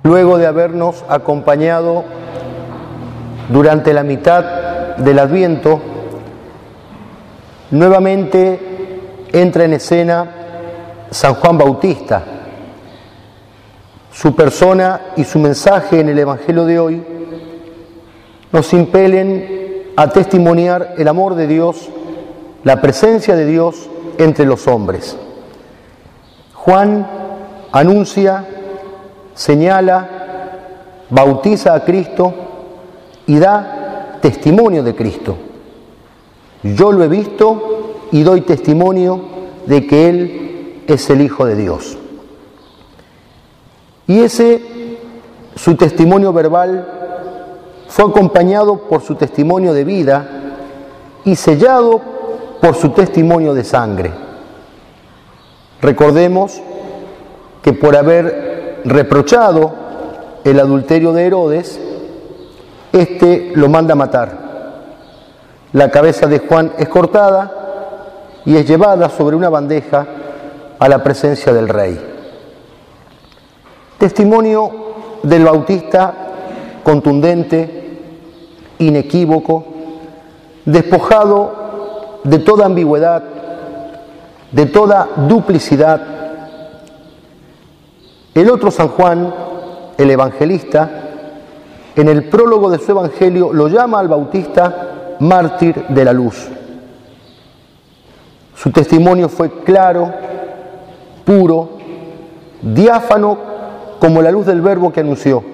Luego de habernos acompañado durante la mitad del Adviento, nuevamente entra en escena San Juan Bautista. Su persona y su mensaje en el Evangelio de hoy nos impelen a testimoniar el amor de Dios, la presencia de Dios entre los hombres. Juan anuncia, señala, bautiza a Cristo y da testimonio de Cristo. Yo lo he visto y doy testimonio de que Él es el Hijo de Dios. Y ese, su testimonio verbal, fue acompañado por su testimonio de vida y sellado por su testimonio de sangre. Recordemos que por haber reprochado el adulterio de Herodes, éste lo manda a matar. La cabeza de Juan es cortada y es llevada sobre una bandeja a la presencia del rey. Testimonio del Bautista contundente, inequívoco, despojado de toda ambigüedad, de toda duplicidad. El otro San Juan, el evangelista, en el prólogo de su evangelio lo llama al Bautista mártir de la luz. Su testimonio fue claro, puro, diáfano como la luz del Verbo que anunció.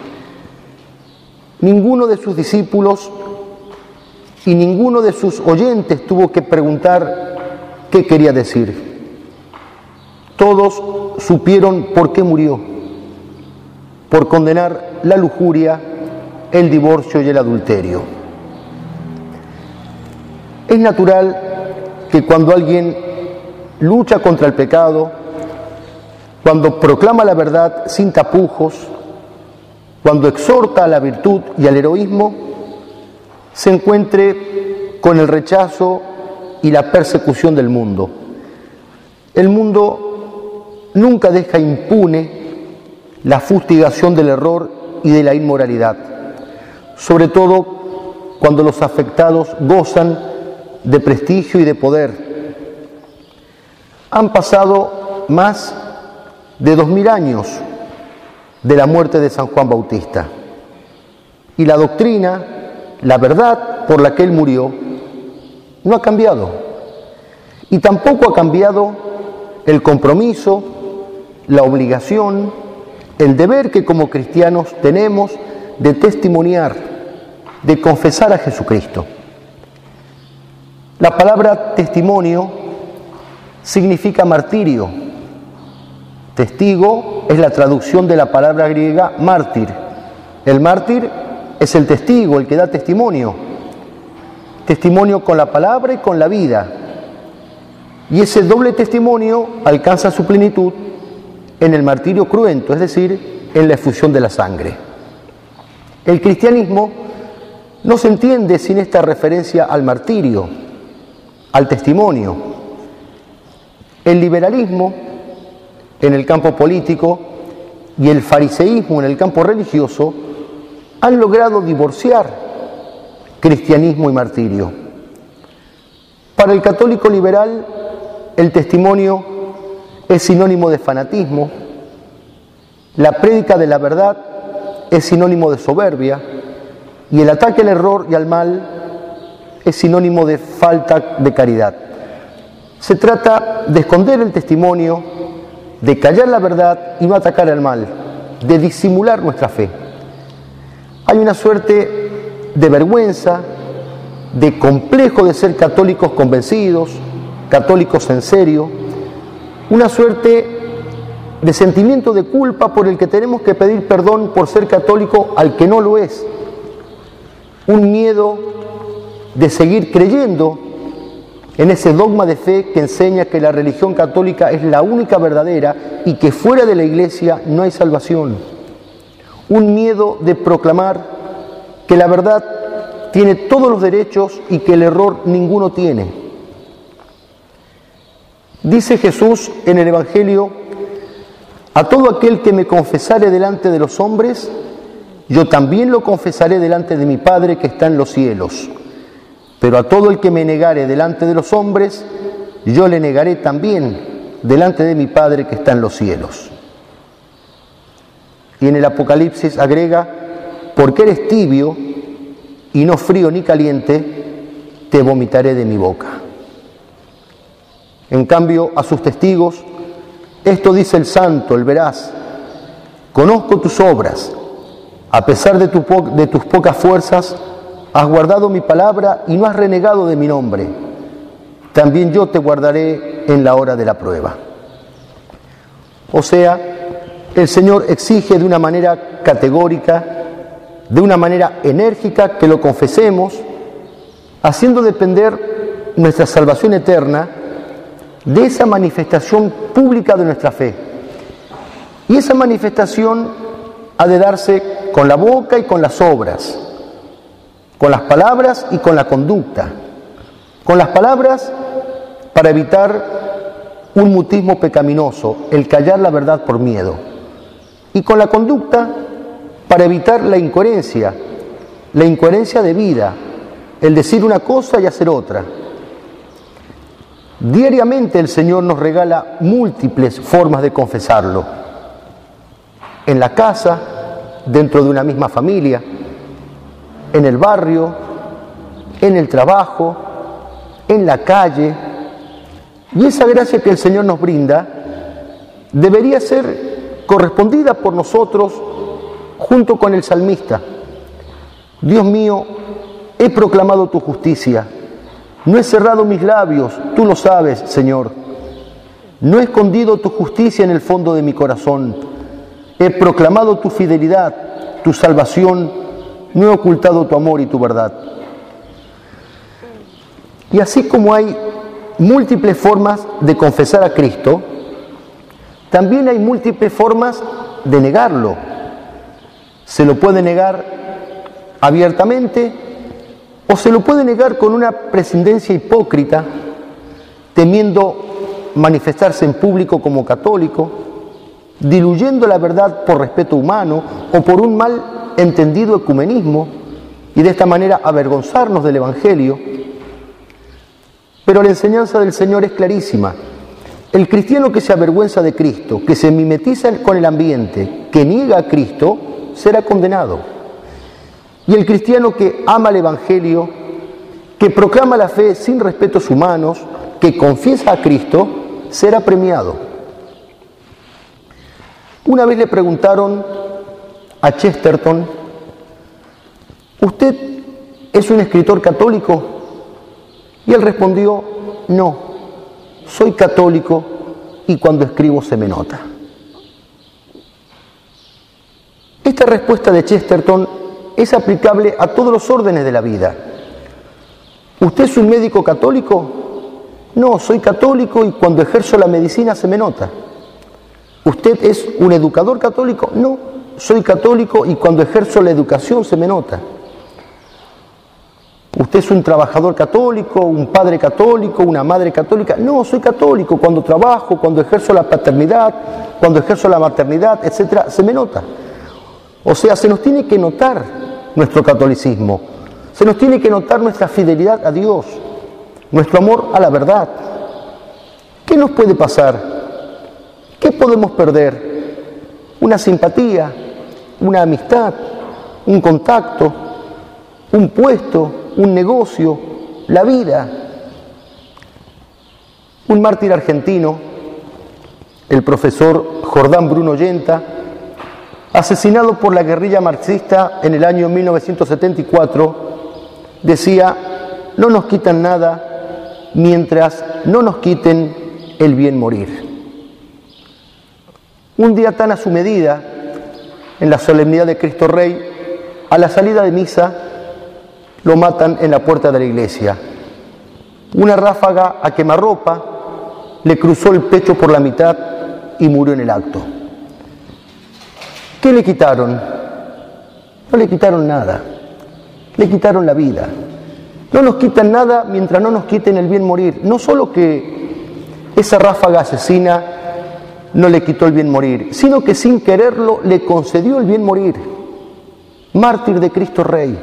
Ninguno de sus discípulos y ninguno de sus oyentes tuvo que preguntar qué quería decir. Todos supieron por qué murió: por condenar la lujuria, el divorcio y el adulterio. Es natural que cuando alguien lucha contra el pecado, cuando proclama la verdad sin tapujos, cuando exhorta a la virtud y al heroísmo, se encuentre con el rechazo y la persecución del mundo. El mundo nunca deja impune la fustigación del error y de la inmoralidad, sobre todo cuando los afectados gozan de prestigio y de poder. Han pasado más de 2000 años de la muerte de San Juan Bautista y la doctrina, la verdad por la que él murió, no ha cambiado, y tampoco ha cambiado el compromiso, la obligación, el deber que como cristianos tenemos de testimoniar, de confesar a Jesucristo. La palabra testimonio significa martirio. Testigo es la traducción de la palabra griega mártir. El mártir es el testigo, el que da testimonio. Testimonio con la palabra y con la vida. Y ese doble testimonio alcanza su plenitud en el martirio cruento, es decir, en la efusión de la sangre. El cristianismo no se entiende sin esta referencia al martirio, al testimonio. El liberalismo en el campo político y el fariseísmo en el campo religioso han logrado divorciar cristianismo y martirio. Para el católico liberal, el testimonio es sinónimo de fanatismo, la prédica de la verdad es sinónimo de soberbia y el ataque al error y al mal es sinónimo de falta de caridad. Se trata de esconder el testimonio, de callar la verdad y no atacar al mal, de disimular nuestra fe. Hay una suerte de vergüenza, de complejo de ser católicos convencidos, católicos en serio, una suerte de sentimiento de culpa por el que tenemos que pedir perdón por ser católico al que no lo es, un miedo de seguir creyendo en ese dogma de fe que enseña que la religión católica es la única verdadera y que fuera de la Iglesia no hay salvación. Un miedo de proclamar que la verdad tiene todos los derechos y que el error ninguno tiene. Dice Jesús en el Evangelio A todo aquel que me confesare delante de los hombres, yo también lo confesaré delante de mi Padre que está en los cielos. Pero a todo el que me negare delante de los hombres, yo le negaré también delante de mi Padre que está en los cielos. Y en el Apocalipsis agrega, porque eres tibio y no frío ni caliente, te vomitaré de mi boca. En cambio, a sus testigos, esto dice el santo, el veraz: conozco tus obras, a pesar de tus pocas fuerzas, has guardado mi palabra y no has renegado de mi nombre. También yo te guardaré en la hora de la prueba. O sea, el Señor exige de una manera categórica, de una manera enérgica, que lo confesemos, haciendo depender nuestra salvación eterna de esa manifestación pública de nuestra fe. Y esa manifestación ha de darse con la boca y con las obras, con las palabras y con la conducta. Con las palabras para evitar un mutismo pecaminoso, el callar la verdad por miedo. Y con la conducta para evitar la incoherencia de vida, el decir una cosa y hacer otra. Diariamente el Señor nos regala múltiples formas de confesarlo. En la casa, dentro de una misma familia, en el barrio, en el trabajo, en la calle. Y esa gracia que el Señor nos brinda debería ser correspondida por nosotros junto con el salmista. Dios mío, he proclamado tu justicia. No he cerrado mis labios, tú lo sabes, Señor. No he escondido tu justicia en el fondo de mi corazón. He proclamado tu fidelidad, tu salvación. No he ocultado tu amor y tu verdad. Y así como hay múltiples formas de confesar a Cristo, también hay múltiples formas de negarlo. Se lo puede negar abiertamente, o se lo puede negar con una prescindencia hipócrita, temiendo manifestarse en público como católico, diluyendo la verdad por respeto humano o por un mal entendido ecumenismo, y de esta manera avergonzarnos del Evangelio. Pero la enseñanza del Señor es clarísima. El cristiano que se avergüenza de Cristo, que se mimetiza con el ambiente, que niega a Cristo, será condenado. Y el cristiano que ama el Evangelio, que proclama la fe sin respetos humanos, que confiesa a Cristo, será premiado. Una vez le preguntaron a Chesterton: ¿usted es un escritor católico? Y él respondió: no, soy católico y cuando escribo se me nota. Esta respuesta de Chesterton es aplicable a todos los órdenes de la vida. ¿Usted es un médico católico? No, soy católico y cuando ejerzo la medicina se me nota. ¿Usted es un educador católico? No, soy católico y cuando ejerzo la educación se me nota. ¿Usted es un trabajador católico, un padre católico, una madre católica? No, soy católico, cuando trabajo, cuando ejerzo la paternidad, cuando ejerzo la maternidad, etcétera, se me nota. O sea, se nos tiene que notar nuestro catolicismo, se nos tiene que notar nuestra fidelidad a Dios, nuestro amor a la verdad. ¿Qué nos puede pasar? ¿Qué podemos perder? Una simpatía, una amistad, un contacto, un puesto, un negocio, la vida. Un mártir argentino, el profesor Jordán Bruno Yenta, asesinado por la guerrilla marxista en el año 1974, decía: no nos quitan nada mientras no nos quiten el bien morir. Un día tan a su medida, en la solemnidad de Cristo Rey, a la salida de misa, lo matan en la puerta de la iglesia. Una ráfaga a quemarropa le cruzó el pecho por la mitad y murió en el acto. ¿Qué le quitaron? No le quitaron nada, le quitaron la vida. No nos quitan nada mientras no nos quiten el bien morir. No solo que esa ráfaga asesina no le quitó el bien morir, sino que sin quererlo le concedió el bien morir. Mártir de Cristo Rey.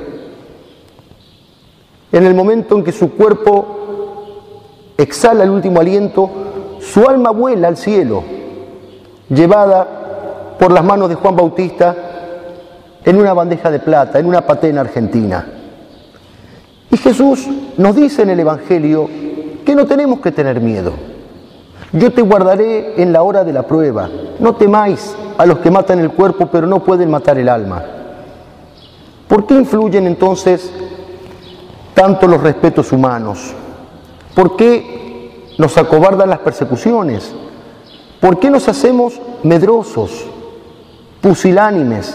En el momento en que su cuerpo exhala el último aliento, su alma vuela al cielo, llevada por las manos de Juan Bautista en una bandeja de plata, en una patena argentina. Y Jesús nos dice en el Evangelio que no tenemos que tener miedo. Yo te guardaré en la hora de la prueba. No temáis a los que matan el cuerpo, pero no pueden matar el alma. ¿Por qué influyen entonces tanto los respetos humanos? ¿Por qué nos acobardan las persecuciones? ¿Por qué nos hacemos medrosos, pusilánimes?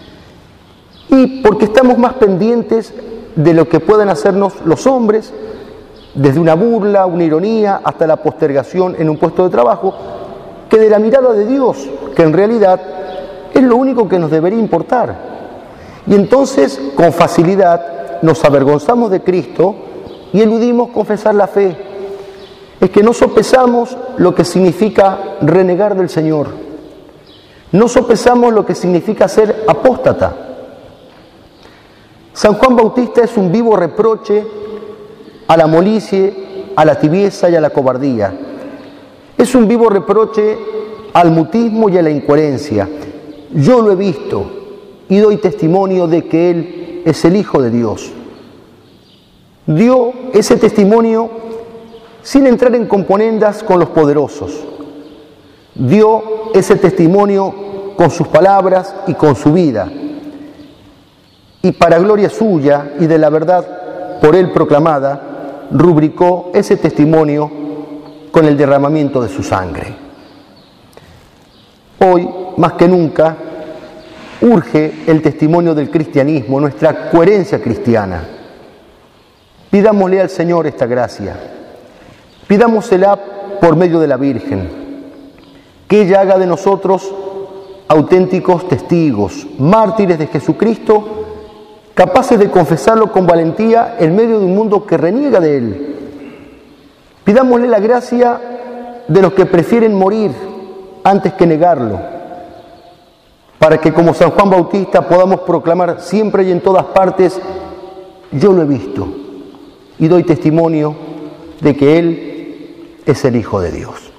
Y porque estamos más pendientes de lo que puedan hacernos los hombres, desde una burla, una ironía, hasta la postergación en un puesto de trabajo, que de la mirada de Dios, que en realidad es lo único que nos debería importar. Y entonces, con facilidad, nos avergonzamos de Cristo y eludimos confesar la fe. Es que no sopesamos lo que significa renegar del Señor. No sopesamos lo que significa ser apóstata. San Juan Bautista es un vivo reproche a la molicie, a la tibieza y a la cobardía. Es un vivo reproche al mutismo y a la incoherencia. Yo lo he visto y doy testimonio de que Él es el Hijo de Dios. Dio ese testimonio sin entrar en componendas con los poderosos. Dio ese testimonio con sus palabras y con su vida. Y para gloria suya y de la verdad por Él proclamada, rubricó ese testimonio con el derramamiento de su sangre. Hoy, más que nunca, urge el testimonio del cristianismo, nuestra coherencia cristiana. Pidámosle al Señor esta gracia. Pidámosela por medio de la Virgen, que ella haga de nosotros auténticos testigos, mártires de Jesucristo, capaces de confesarlo con valentía en medio de un mundo que reniega de Él. Pidámosle la gracia de los que prefieren morir antes que negarlo, para que como San Juan Bautista podamos proclamar siempre y en todas partes: yo lo he visto y doy testimonio de que Él es el Hijo de Dios.